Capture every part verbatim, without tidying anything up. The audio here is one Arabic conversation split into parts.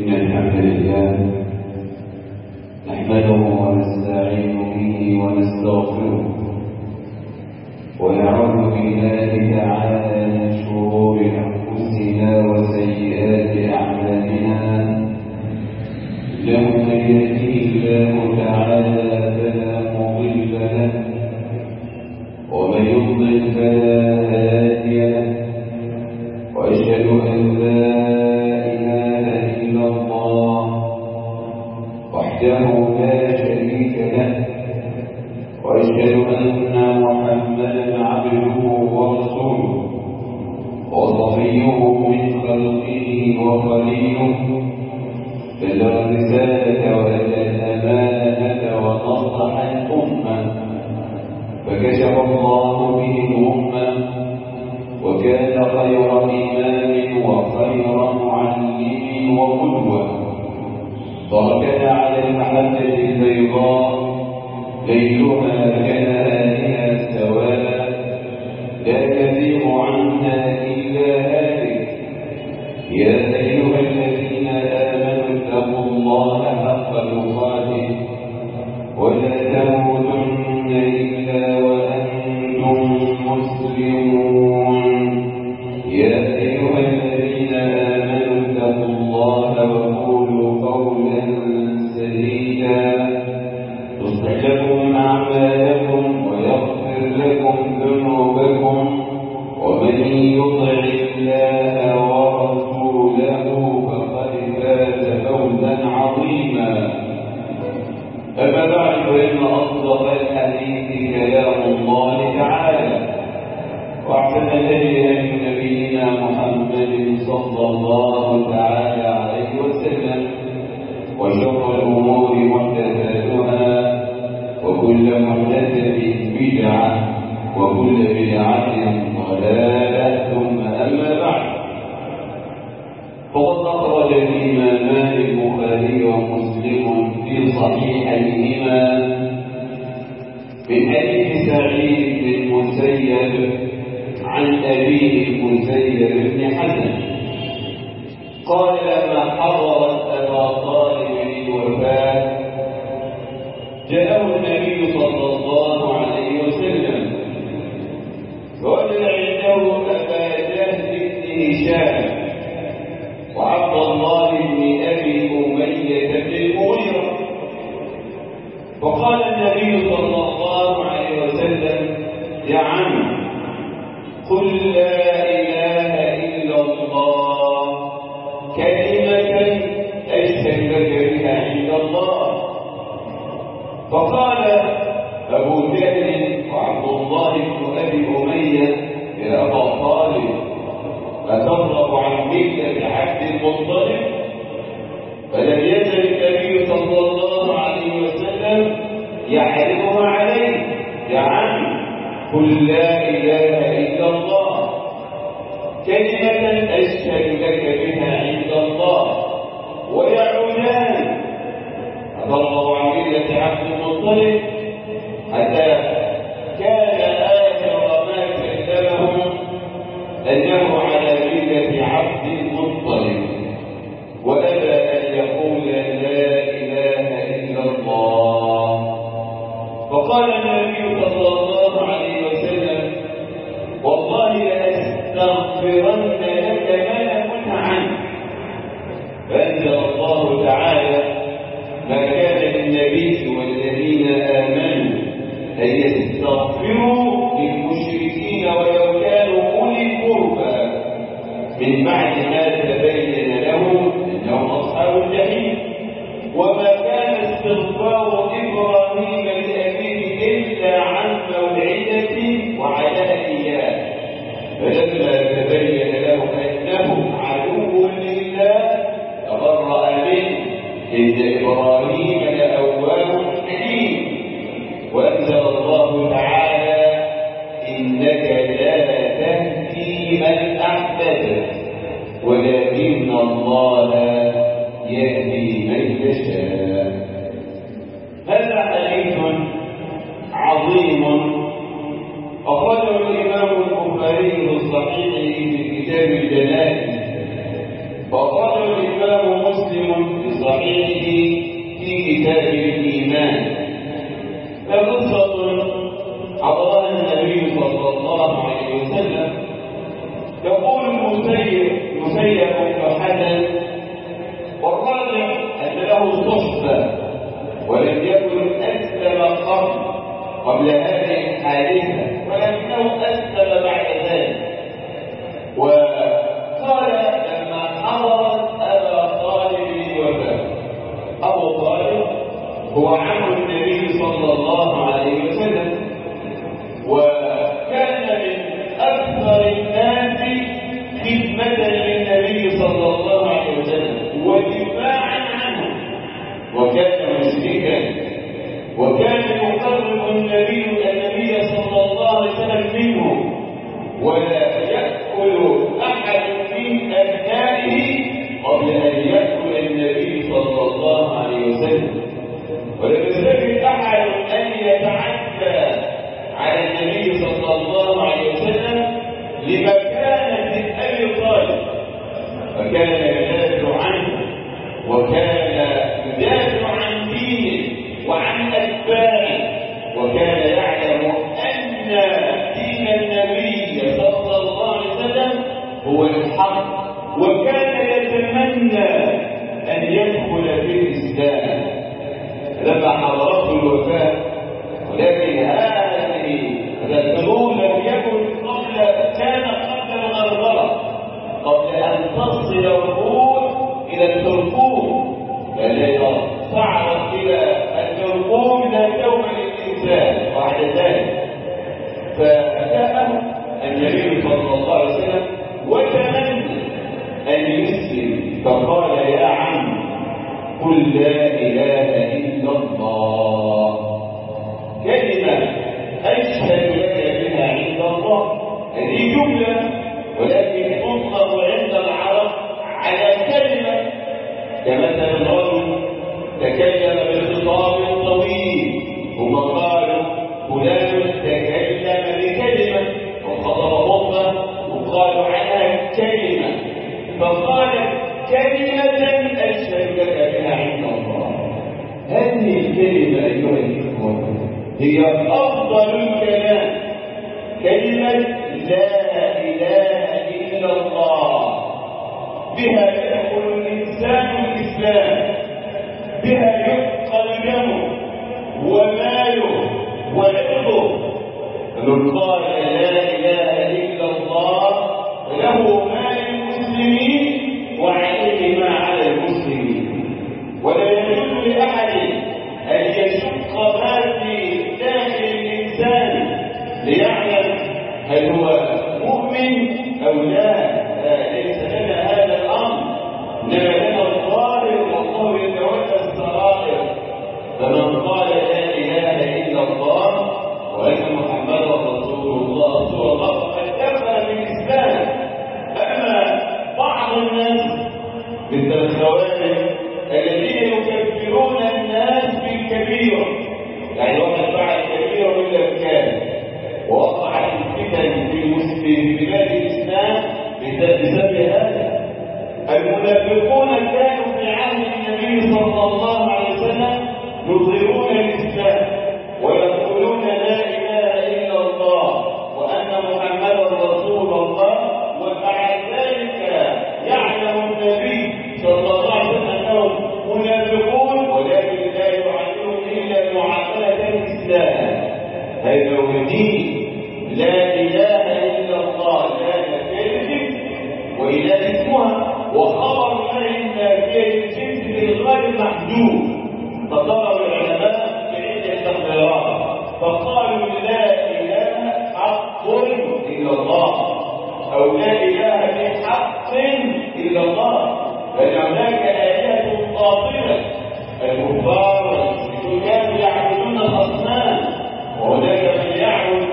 إن الحمد لله نحمده ونستعين به ونستغفره ونعوذ بالله تعالى من شرور أنفسنا وسيئات أعمالنا له من يهده الله تعالى فلا مضل له ومن يضلل فلا هادي له وأشهد أن لا وحده لا شريك له وأشهد أن محمدا عبده ورسوله وصفيه من خلقه وخليله بلغ الرسالة وأدى الأمانة ونصح الأمة فكشف الله به الأمة وكان خير إمام وخير معلم وقدوة تركنا على المحجة البيضاء ليلها كنهارها سواء لا يزيغ عنها إلا هالك يا أيها الذين آمنوا اتقوا الله حق تقاته ولا تموتن إلا وأنتم مسلمون يا أيها الذين آمنوا اتقوا الله وقولوا قولا سديدا يصلح لكم أعمالكم ويغفر لكم ذنوبكم ومن يطع الله ورسوله فقد فاز فوزا عظيما أما بعد فإن أصدق الحديث كلام الله تعالى وأحسن الهدي هدي نبينا محمد صلى الله تعالى عليه وسلم وشر الأمور محدثاتها وكل محدثة بدعة وكل بدعة ضلالة ثم أما بعد فقد أخرج الإمامان البخاري ومسلم في صحيحيهما من حديث سعيد بن المسيب عن أبيه المسيب بن حسن قال لما حضرت أبا طالب الوفاة جاءه النبي صلى الله عليه وسلم ووجد عنده أبا جهل بن هشام وعبد الله بن أبي أمية بن المغيرة فقال النبي صلى الله عليه وسلم يا عم قل لا إله إلا الله كلمة أشهد لك بها عند الله فقال أبو جهل وعبد الله بن أبي أمية يا أبا طالب أترغب عن ملة عبد المطلب فلم يزل النبي صلى الله عليه وسلم يحرمها عليه يا عم قل لا إله إلا الله كلمة أشهد لك بها عند الله ويعودان أترغب عن ملة عبد المطلب حتى كان آخر ما كلمهم أنه على ملة عبد المطلب وأبى أن يقول لا إله إلا الله فقال النبي صلى الله عليه وسلم والله لأستغفرن لك ما لم كنت عنه فأنزل الله تعالى ما كان للنبي والذين آمنوا أن يستغفروا للمشركين ولو كانوا أولي القربى من بعد ما تبين لهم أنهم أصحاب الجحيم وما كان استغفار إبراهيم لأبيه إلا عن موعدة وعلى إياه فلما تبين له أنه عدو لله تبرأ منه إن إبراهيم لأواه حليم وأنزل الله تعالى إنك لا تهدي من أحببت ولكن الله يهدي من يشاء هذا حديث عظيم أخرجه الإمام البخاري في صحيحه في كتاب الجنائز وأخرجه الإمام مسلم صحيحه في كتاب الإيمان. فقصة حضرها النبي صلى الله عليه وسلم. يقول المسيب مسيب بن حسن: والراجع أن له صحبة ولم يكن أسلم قبل قبل هذه الحادثة، ولكنه أسلم بعد ذلك. وقال لما حضرت أبا طالب الوفاة، أبو طالب هو عم النبي صلى الله عليه وسلم، وكان من أكثر الناس خدمة للنبي صلى الله عليه وسلم ودفاعا عنه، وكان مشركا، وكان يقرب النبي النبي صلى الله عليه وسلم منه، ولا يأكل أحد من أبنائه قبل أن يأكل النبي صلى الله عليه وسلم. ولم يستطع أحد أن يتعدى على النبي صلى الله عليه وسلم لمكانة أبي طالب، فكان يدافع عنه، وكان يدافع عن دينه وعن أتباعه، وكان يعلم أن دين النبي صلى الله عليه وسلم هو الحق، وكان يتمنى أن يدخل في الإسلام. لما حضرته الوفاة، ولكن هذه الأمور لم يكن قبل، كان قبل الغربلة، قبل أن تصل الروح إلى التركون، فلا صعد إلى التركون لا يوم الإنسان بعد ذلك. فجاء النبي صلى الله عليه وسلم وتمنى أن يسلم، فقال: يا عم قل لا إله إلا الله، كلمة أشهد لك بها عند الله. هذه جملة، ولكن تطلق عند العرب على كلمة، كمثل رجل تكلم بخطاب طويل، ثم قالوا فلان تكلم بكلمة، وخطب خطبة وقالوا عنها كلمة، فقال كلمة أشهد لك بها عند الله. هذه الكلمة أيها الإخوة هي أفضل الكلام، كلمة لا إله إلا الله. بها يدخل الإنسان الإسلام، بها يثقل دمه وماله وعرضه. فمن قال لا إله إلا الله له ما للمسلمين وعليه ما على المسلمين، ولا يجوز لأحد أن يشق ما في داخل الإنسان ليعلم هل هو مؤمن أو لا. ليس لنا هذا الأمر، إنما لنا الظاهر، والله يتولى السرائر. فمن قال لا إله إلا الله وأن محمدا رسول الله رسول الله فقد دخل في الإسلام. أما بعض الناس مثل الخوارج الذين يكفرون الناس بالكبيرة، يعني واحد فعل كبيرة بالأفكار ووقعت الفتن في بلاد الإسلام بسبب هذا. المنافقون كانوا في عهد النبي صلى الله عليه وسلم يظهرون الإسلام ويقولون لا إله إلا الله وأن محمدا رسول الله، ومع ذلك يعلم النبي صلى الله عليه وسلم أنهم منافقون، ولكن لا يعاملون إلا معاملة الإسلام. هذا هو الدين، لا إله إلا الله، لا كلمة وإلا اسمها، وخبر الله النافية الجنس بالغير محدود. فضرب العلماء بعدة تقديرات، فقالوا لا إله حق إلا الله، أو لا إله بحق إلا الله، بل هناك آلهة باطلة. الكفار كانوا يعبدون الأصنام، وهناك من يعبد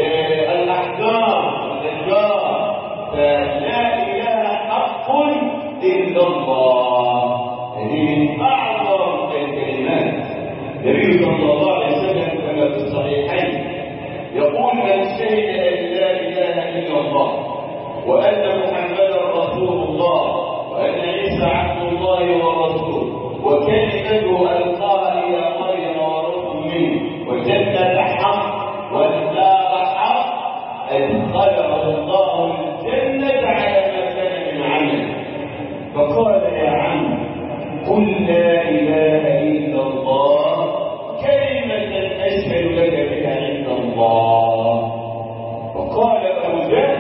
الأحجار والأشجار، فلا إله حق إلا الله. هذه من أعظم الكلمات. النبي صلى الله عليه وسلم كما في الصحيحين يقول: من شهد أن لا إله إلا الله وأن محمدا رسول الله وأن عيسى عبد الله ورسوله وكلمته ألقاها إلى مريم وروح منه وجنة حق والنار حق أدخله الله الجنة على ما كان من عمل. فقال يا عم قل لا إله إلا الله كلمة أشهد لك بها عند الله. فقال أبو جهل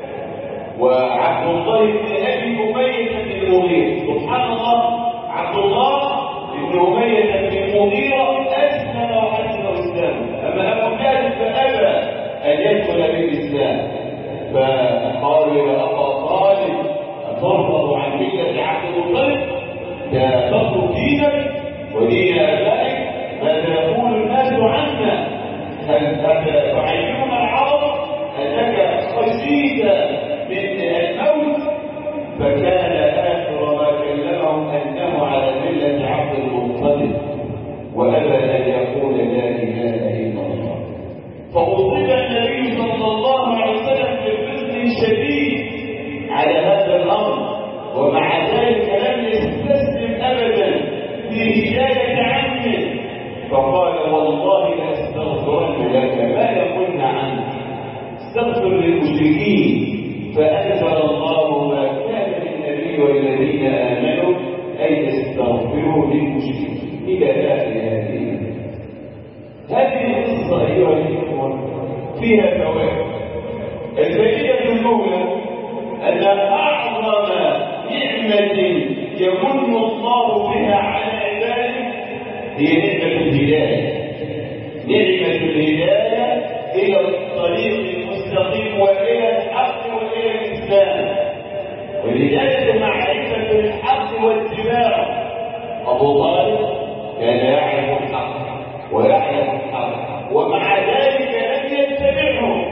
وعبد الله بن أبي أمية بن المغيرة، سبحان الله، عبد الله بن أمية بن المغيرة أسلم وحسن إسلامه، أما أبو جهل فأبى أن يدخل بالإسلام. فقالوا يا أبا طالب أترغب عن ملة عبد المطلب؟ تترك دينك ودين آبائك؟ ماذا يقول الناس عنا؟ هل تعلمون العرب أنك خشيت من الموت؟ فكان آخر ما كلمهم أنه على ملة عبد المطلب وأبى أن يقول لا إله إلا الله. فأصيب النبي صلى الله عليه وسلم بحزن شديد على هذا الأمر، ومع ذلك لم يستسلم أبدا لهداية عمه. فقال والله لأستغفرن لك ما يقولن عنك، استغفر للمشركين. فأنزل الله ما كان للنبي والذين آمنوا أن يستغفروا للمشركين إلى آخر هذه. هذه القصة أيها الإخوة فيها فوائد. الفائدة الأولى أن أعظم نعمة يمن الله بها على عباده هي نعمة الهداية. نعمة الهداية إلى الطريق المستقيم وإلى الحق وإلى الإسلام. والهداية معرفة الحق واتباعه. أبو طالب كان يعرف الحق ويعلم الحق ومع ذلك لم يتبعه.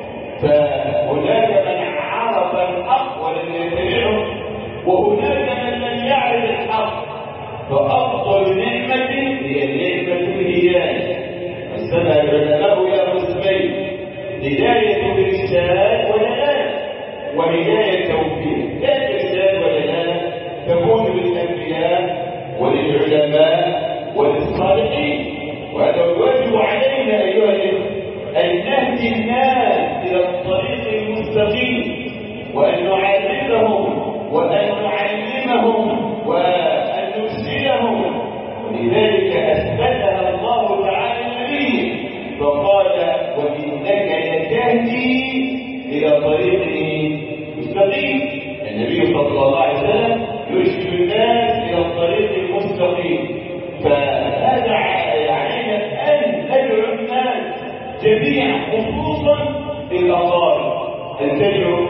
فهناك من عرف الحق ولم يتبعه، وهناك من لم يعرف الحق. فأفضل نعمة هي نعمة الهداية. قسمها العلماء إلى قسمين: هداية الإرشاد والدلالة، وهداية توفيق. لا الإرشاد والدلالة تكون للأنبياء وللعلماء وللصالحين، وهذا الواجب علينا أيها الإخوة أن نهدي الناس إلى الطريق المستقيم، وأن نعلمهم وأن نعلمهم وأن نرشدهم. ولذلك أثبتها الله تعالى النبي فقال وإنك لتهدي إلى طريق مستقيم. النبي صلى الله عليه وسلم يرشد الناس إلى الطريق المستقيم. فهذا علينا أن ندعو الناس جميعا خصوصا الأقارب، أن تدعو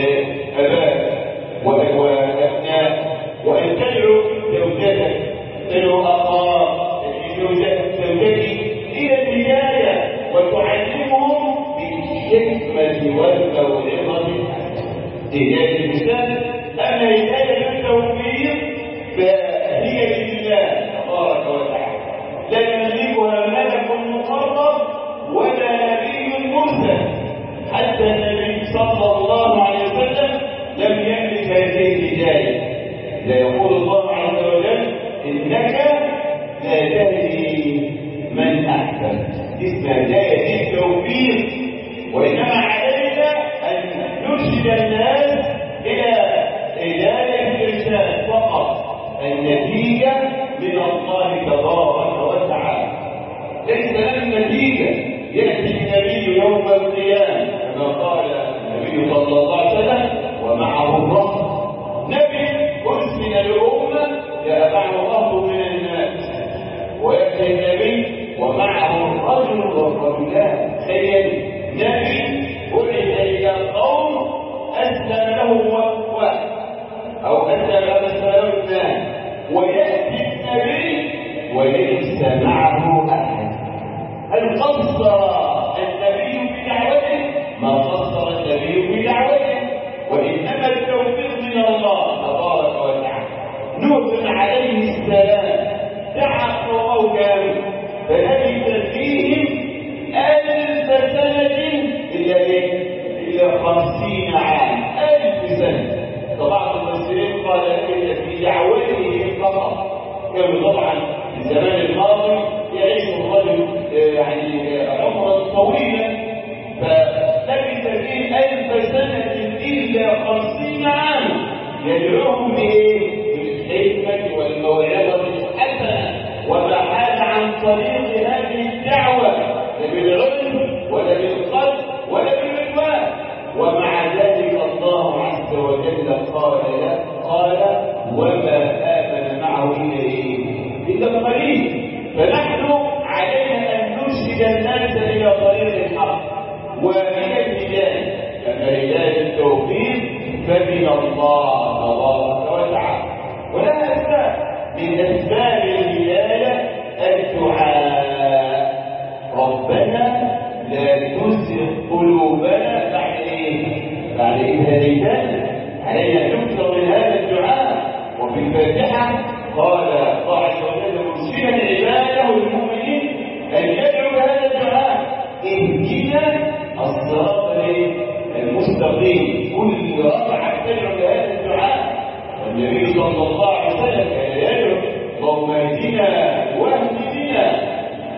أباك وأبناء، وأن تدعو زوجتك، تدعو أخاك، زوجتك إلى الهداية وتعلمهم بالحكمة والموعظة هداية الإنسان. أما هداية التوفيق فهي لله تبارك وتعالى، لا يملكها ملك مقرب ولا نبي مرسل. حتى النبي صلى الله عليه وسلم لم يملك هذه الهداية. لا يقول الله عز وجل إنك لا تهدي من أحببت، اسمها هداية التوفيق. وإنما علينا أن نرشد الناس إلى هداية الإرشاد فقط. النتيجة من الله تبارك وتعالى، ليس لنا نتيجة. يأتي النبي يوم القيامة كما قال النبي صلى الله عليه وسلم ومعه الرهط. نبي أرسل الأمة يتبعه الرهط من الناس، ويأتي النبي ومعه الرجل والرجلان. تخيل نبي بعث إلى قوم أسلم له واحد أو أسلم له اثنان، ويأتي النبي وليس معه أحد. هل قصر النبي بدعوته؟ ما قصر النبي بدعوته، وإنما التوفيق من الله تبارك وتعالى. نوح عليه السلام دعا قومه كامل فلبث فيهم ألف سنة إلا إلى خمسين عام. ألف سنة. فبعض المفسرين قال إن في دعوته فقط كانوا طبعا في الزمان الماضي يعيش الرجل يعني عمرا طويلا، فلبث فيه ألف سنة إلا خمسين عاما يدعوهم بإيه؟ بالحكمة والموعظة الحسنة، وما حال عن طريق هذه الدعوة لا بالعنف ولا بالقتل ولا بالعدوان. ومع ذلك الله عز وجل قال له قال وما آمن معه إلا إيه؟ إلا قليل. فنحن علينا أن نرشد الناس إلى طريق الحق ومن الهداية، أما هداية التوفيق فمن الله تبارك وتعالى. ولا أسباب من أسباب الهداية الدعاء، ربنا لا تزغ قلوبنا بعد إيه؟ بعد إذ هديتنا. علينا أن نكثر من هذا الدعاء. وفي الفاتحة قال الله عز وجل مرشدا عباده المؤمنين أن يدعوا بهذا الدعاء اهدنا الصراط المستقيم. كل ركعة تدعو بهذا الدعاء. والنبي صلى الله عليه وسلم كان يدعو اللهم اهدنا واهد بنا.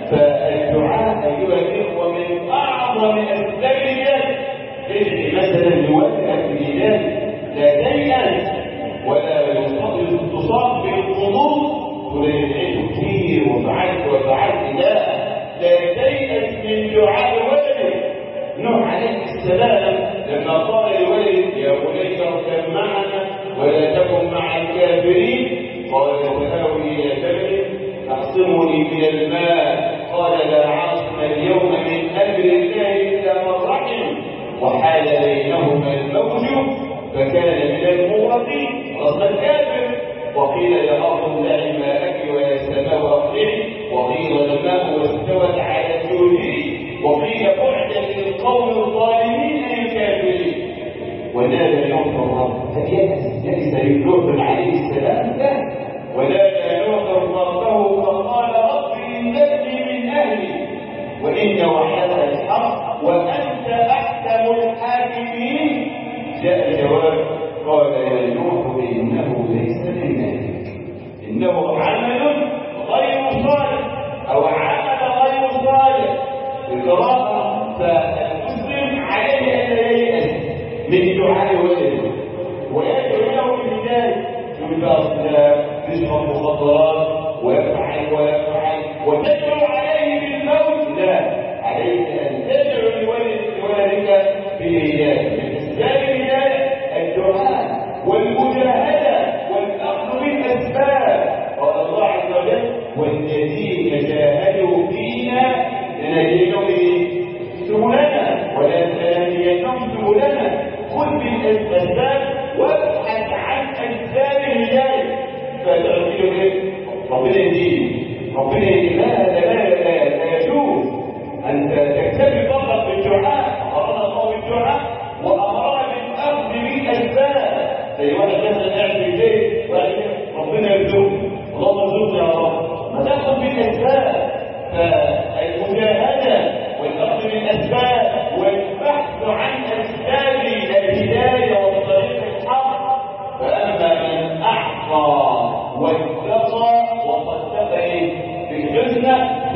فالدعاء أيها الإخوة من أعظم أسباب الهداية. ادعي مثلا لوجهك بالهداية، لا تيأس ولا تصاب بالقنوط تقول ادعيت كتير وفعلت وفعلت. لا لا تيأس من دعاء ولدك. نوح عليه السلام لما قال لولده يا بني اركب معنا ولا تكن مع الكافرين، قال سآوي إلى جبل يعصمني من الماء، قال لا عاصم اليوم من أمر الله إلا من رحم، وحال بينهما الموج فكان من المغرقين. أصل الكافر وقيل يا أرض ابلعي ماءك ويا سماء أقلعي، وقيل الماء واستوت على جوده، وقيل بعدا للقوم الظالمين الكافرين. ونادى نوح الرب فيأس يأس لنوح عليه السلام لا، ونادى نوح ربه فقال رب إنني من أهلي وإن وعدك الحق وأنت أحكم الحاكمين. جاء الجواب قال يا نوح إنه ليس من أهلك، إنه عمل غير صالح أو عمل غير صالح. القراءة فالمسلم عليه أن لا ييأس من دعاء ولده ويدعو له بالهداية. يقول بقى يشرب مخدرات ويفعل ويفعل وتدعو عليه بالموت، لا، عليك أن تدعو لولدك بالهداية. من أسباب الهداية الدعاء والمجاهدة والأخذ بالأسباب. قال الله عز وجل والذين جاهدوا فينا لنهديهم سبلنا ولا تهدينهم سبلنا. خذ بالأسباب وابحث عن أسباب الهداية. فتعطيه ايه؟ ربنا يهديه، ربنا يهديه. لا لا لا لا يجوز أن تكتفي فقط بالدعاء. أمرنا الله بالدعاء وأمرنا بالأخذ بالأسباب. زي واحد مثلا قاعد في البيت ربنا يرزقه، اللهم ارزقني يا رب، ما تاخذ بالأسباب. فالمجاهدة والأخذ بالأسباب والبحث عن أسباب الهداية والطريق الحق. فأما من أعطى واتقى وصدق بالحسنى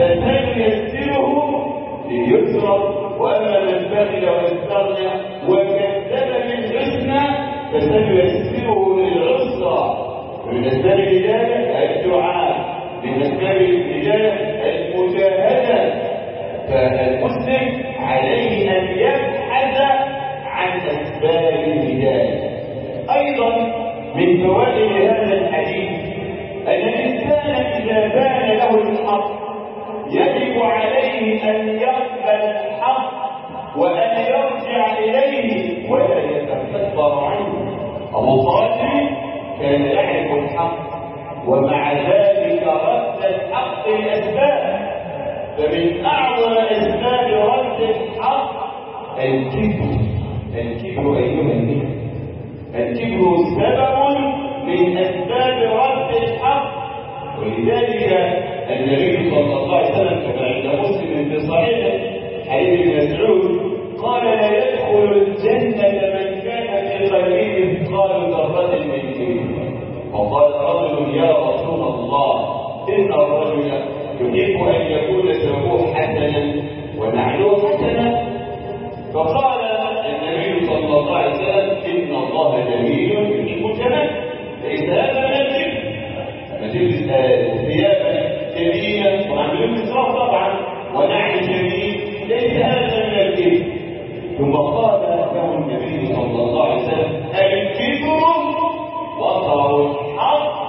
فسنيسره لليسرى، وأما من بخل واستغنى وكذب بالحسنى فسنيسره للعسرى. من أسباب الهداية الدعاء، من أسباب الهداية المجاهدة. فالمسلم عليه أن يبحث عن أسباب الهداية. أيضا من فوائد هذا الحديث أن الإنسان إذا بان له الحق يجب عليه أن يقبل الحق وأن يرجع إليه ولا يتكبر عنه. أبو طالب كان يعرف الحق ومع ذلك رد الحق لأسباب. فمن أعظم أسباب رد الحق الكبر. الكبر أيها الناس، الكبر سبب من أسباب رد الحق. ولذلك النبي صلى الله عليه وسلم كما عند مسلم في صحيحه حديث ابن مسعود قال لا يدخل الجنة من كان في قلبه مثقال ذرة من كبر. وقال رجل يا رسول الله إن الرجل يحب أن يكون ثوبه حسنا ونعله حسنا. فقال النبي صلى الله عليه وسلم إن الله جميل يحب الجمال، ليس هذا من الجبن. ما تلبس ثيابا جميلة وعملوا إسراف طبعا ونعل جميل، ليس هذا من الجبن. ثم قال له النبي صلى الله عليه وسلم الكبر بطر الحق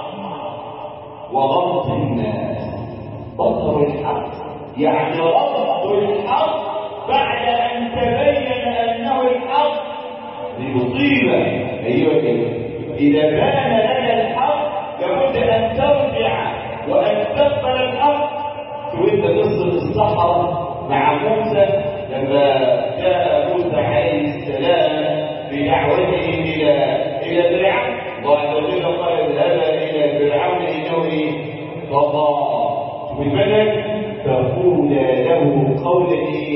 وغمط الناس. بطر الحق يعني غمط الحق بعد أن تبين أنه الحق لمصيبة. أيها الأخوة، إذا بان لنا الحق لابد أن ترجع وأن تقبل الحق. وأنت قصة الصحراء مع موسى لما جاء موسى عليه السلام بدعوته إلى إلى فرعون، الله عز وجل قال اذهبا إلى فرعون إنه طغى بملك فقولا له قولا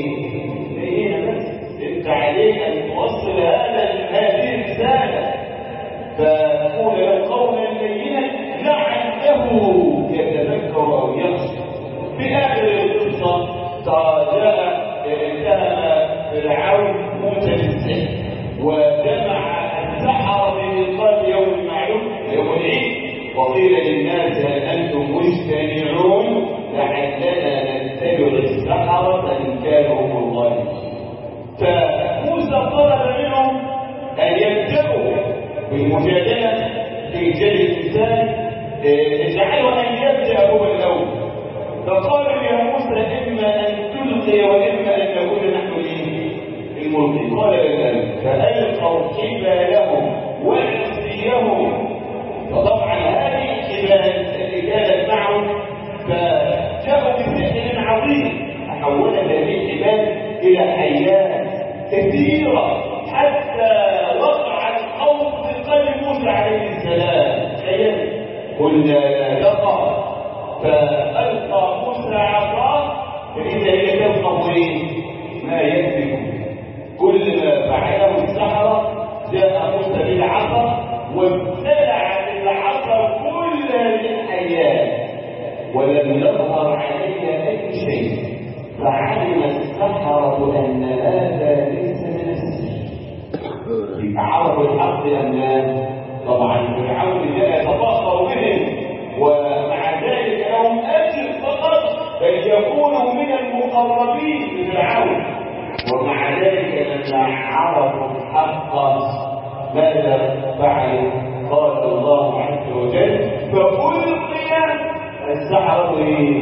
لينا. بس انت عليك ان توصل هذا هذه الرساله، فقول له قولا لينا لعله يتذكر او يخشى. في اخر القصه جاء اتهم فرعون موسى بالسحر وجمع السحره بميقات يوم معلوم يوم العيد، وقيل للناس هل انتم مجتمعون لعلنا نتبع السحرة إن كانوا هم الغالبين. فموسى طلب منهم أن يبدأوا بالمجادلة في جل الإنسان، اجعلوا أن يبدأ هو الأول. فقالوا يا موسى إما أن تلقي وإما أن نكون نحن الملقي. قال لا، فألقوا حبالهم وعصيهم. فطبعا هذه الحبال التي كانت معهم فجاءوا بسحر عظيم، تحول هذه الحبال الى حيات كثيره حتى وقع الخوف في قلب موسى عليه السلام. تخيل، قلنا لا تقع، فالقى موسى عصاه فاذا هي تلقف ما يكذب. كل ما فعله السحره جاء موسى بالعصا وابتلع بالعصا كل هذه الحيات ولم يظهر عليها اي شيء. فعلم السحرة ان هذا ليس من السحر. عرفوا الحق ان طبعا فرعون جاء يتفاخر بهم ومع ذلك لهم اجر فقط، بل يكونوا من المقربين لفرعون. ومع ذلك لما عرفوا الحق ماذا فعلوا؟ قال الله عز وجل فألقي السحرة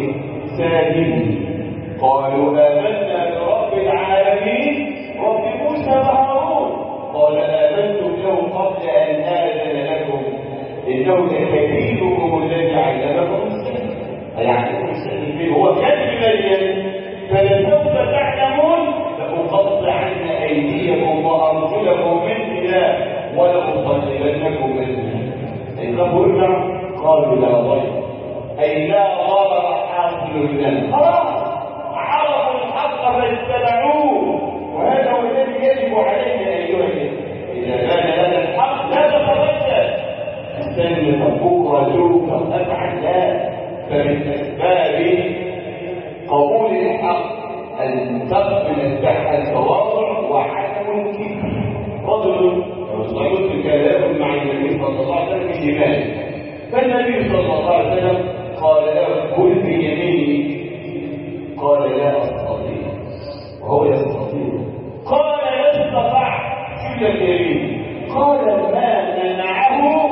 ساجدين قالوا آمنا برب العالمين رب موسى وهارون. قال آمنتم له قبل أن آذن لكم إنه لكبيركم الذي علمكم السحر. أيعلمكم السحر هو كذب مريم فلسوف تعلمون لأقطعن أيديكم وأرجلكم من خلاف ولأصلبنكم أجمعين. أي ارجعوا؟ قالوا لا ضير، أي لا ضرر حاصل لنا. خلاص عرفوا الحق فاتبعوه، وهذا هو الذي يجب علينا أيها الإخوة. إذا كان لنا الحق لا تتردد، استنى بكرة شوف أفعل لا. فمن أسباب قبول الحق أن تقبل التواضع وعدم الكبر. رجل يصعد كلام مع النبي صلى الله عليه وسلم في ماله، فالنبي صلى الله عليه وسلم قال له كل بيميني، قال لا أستطيع وهو يستطيع. قال لا استطعت كل اليمين. قال ما منعه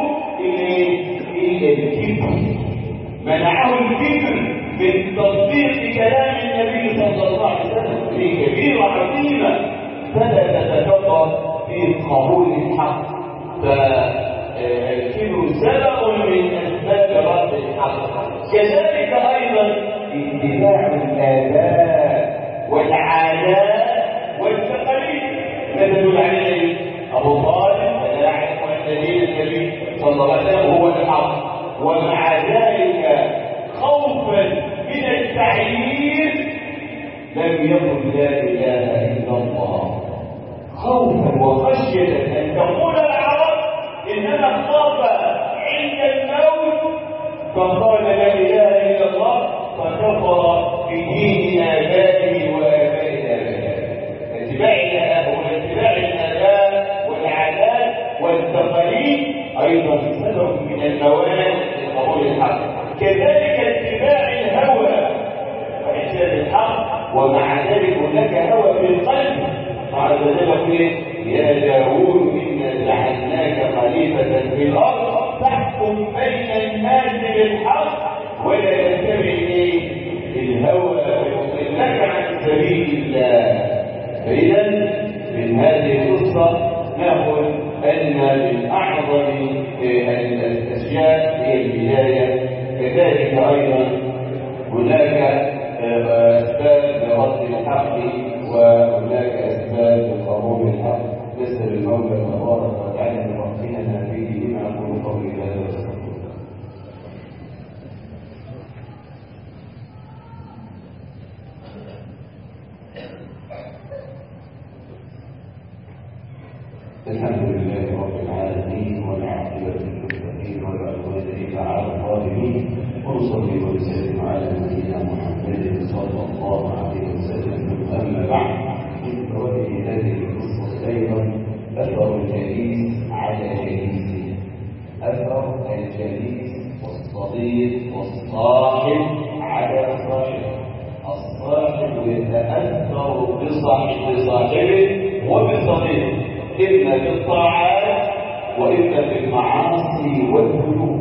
إلى الكبر، منعه الكبر من تصديق كلام النبي صلى الله عليه وسلم في كبيرة عظيمة. فلا تتكبر في قبول الحق، فالكبر سبب من أسباب رد الحق. كذلك أيضا اتباع الآباء والعادات والتقاليد. مثل عليه أبو طالب فلا يعرف أن دين النبي صلى الله عليه وسلم هو الحق، ومع ذلك خوفا من التعيير لم يقل لا إله إلا الله، خوفا وخشية أن تقول العرب إننا خاف عند الموت فقال لا اله الا الله فكفر بدين ابائه واباء الاباء. اتباع واتباع الاباء والعادات والتقاليد ايضا سبب من الموانع لقبول الحق. كذلك اتباع الهوى واحسان الحق، ومع ذلك هناك هوى في القلب. قال ذلك يا داوود انا جعلناك خليفه في الارض تحكم بين الناس بالحق ولا تتبع الهوى ويضلك عن سبيل الله. فاذا من هذه القصه ناخذ ان من اعظم الاشياء هي البدايه. كذلك ايضا هناك اسباب لرد الحق وهناك اسباب لقبول الحق. نسال المولى تبارك وتعالى ان يوفقنا فيه لما اقول قولي هذا واستغفر الله. الحمد لله رب العالمين والعاقبة للمتقين ولا عدوان إلا على الظالمين، ونصلي ونسلم على نبينا محمد صلى الله عليه وسلم. أما بعد، من فوائد هذه القصة أيضا أثر الجليس على جليسه، أثر الجليس والصديق والصاحب على صاحبه. الصاحب يتأثر بصاحب صاحبه وبصديقه، إما بالطاعات وإما بالمعاصي والذنوب.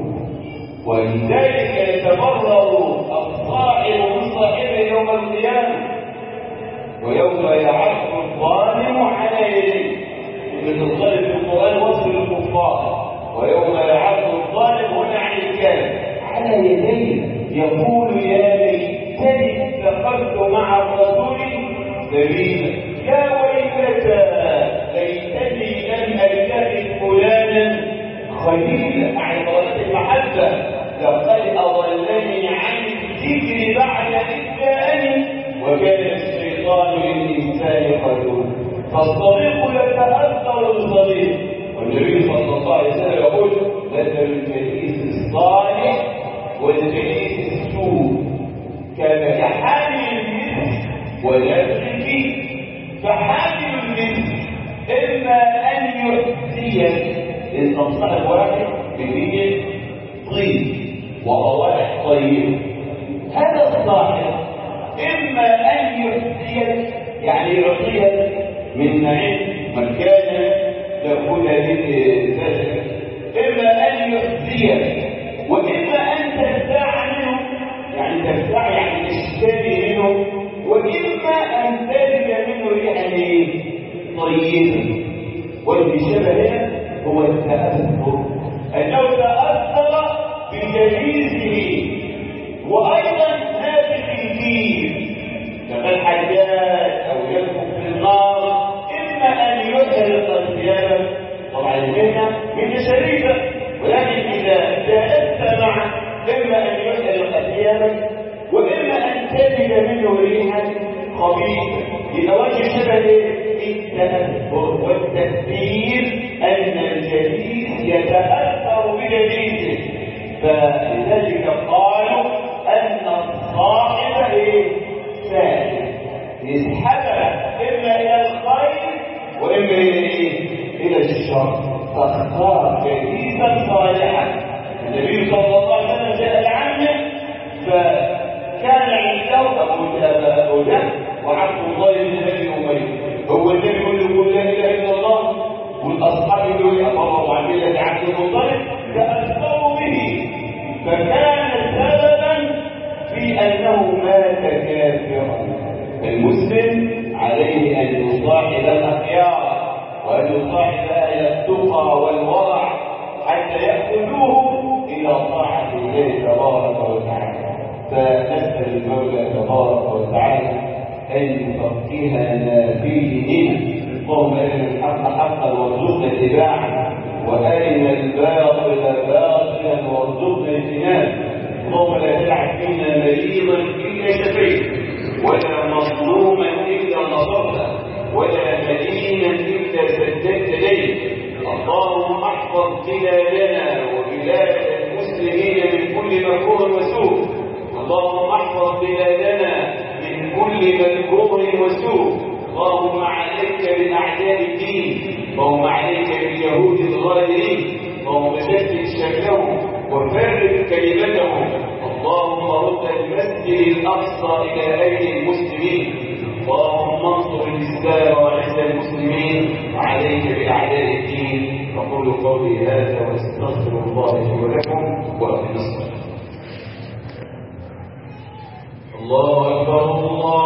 ولذلك يتبرر الصاحب من صاحبه يوم القيامة ويوم يعض الظالم على يديه. ابن الظالم في القرآن وصف الكفار، ويوم يعض الظالم هنا عن الكافر على يديه يقول يا ليتني اتخذت مع الرسول سبيلا يا ويلتى ليتني لم أتخذ فلانا خليلا. عن طريق المحبة لقد أضلني عن الذكر بعد إذ جاءني وكان الشيطان للإنسان خذولا. فالصديق يتأثر بالصديق، والنبي صلى الله عليه وسلم يقول مثل الجليس الصالح والجليس السوء كان كحامل المسك ونفسه. فحامل المسك إما أن يحسيك إن صاحب واحد بنية طيب وروائح طيبة، هذا الصاحب إما أن يحسيك يعني يعطيك من نعيم مكانا تكون لذاتك، إما أن يحسيك وإما أن تدفع منه يعني تدفع يعني تشتري منه، وإما أن تجد منه ريحة طيبة. واللي شبه هنا هو التأثر، أنه تأثر بجليسه وأيضا نافخ الدين كما الحجاج أو يدخل في النار. إما أن يحرق الثياب، طبعا الجنة من شريفة، ولكن إذا جاءت معه إما أن يحرق الثياب وإما أن تجد منه ريحا خبيثة. إذا وجه شبه التأثر والتأثير أن الجليس يتأثر بجليسه. فلذلك قالوا أن الصاحب سائل يسحبه إما إلى الخير وإما إلى الشر، فاختار جليسا صالحا. النبي صلى الله عليه وسلم جاء لعمه فكان عنده أبو جهل وعبد الله بن أبي أمية. هو النبي يقول له قل لا اله الا الله، والاصحاب يقولوا يا الله عن مله عبد المطلب تاثروا به، فكان سببا في انه مات كافرا. المسلم عليه ان يصاحب الاخيار وان يصاحب اهل التقى والورع حتى ياخذوه الى طاعه الله تبارك وتعالى. فنسال المولى تبارك وتعالى أن يفقهنا في ديننا. اللهم أرنا الحق حقا وارزقنا اتباعه، وأرنا الباطل باطلا وارزقنا اجتنابه. اللهم لا تدع فينا مريضا إلا شفيته، ولا مظلوما إلا نصرته، ولا مدينا إلا سددت إليه. اللهم احفظ بلادنا وبلاد المسلمين من كل كل مكروه وسوء. اللهم احفظ بلادنا من كل مكروه وسوء. اللهم عليك باعداء الدين، اللهم عليك باليهود الظالمين، اللهم شتت شملهم وفرق كلمتهم. اللهم رد المسجد الاقصى الى ايدي المسلمين. اللهم انصر الاسلام وعز المسلمين وعليك باعداء الدين. اقول قولي هذا واستغفر الله لي ولكم واقم الصلاه. الله اكبر الله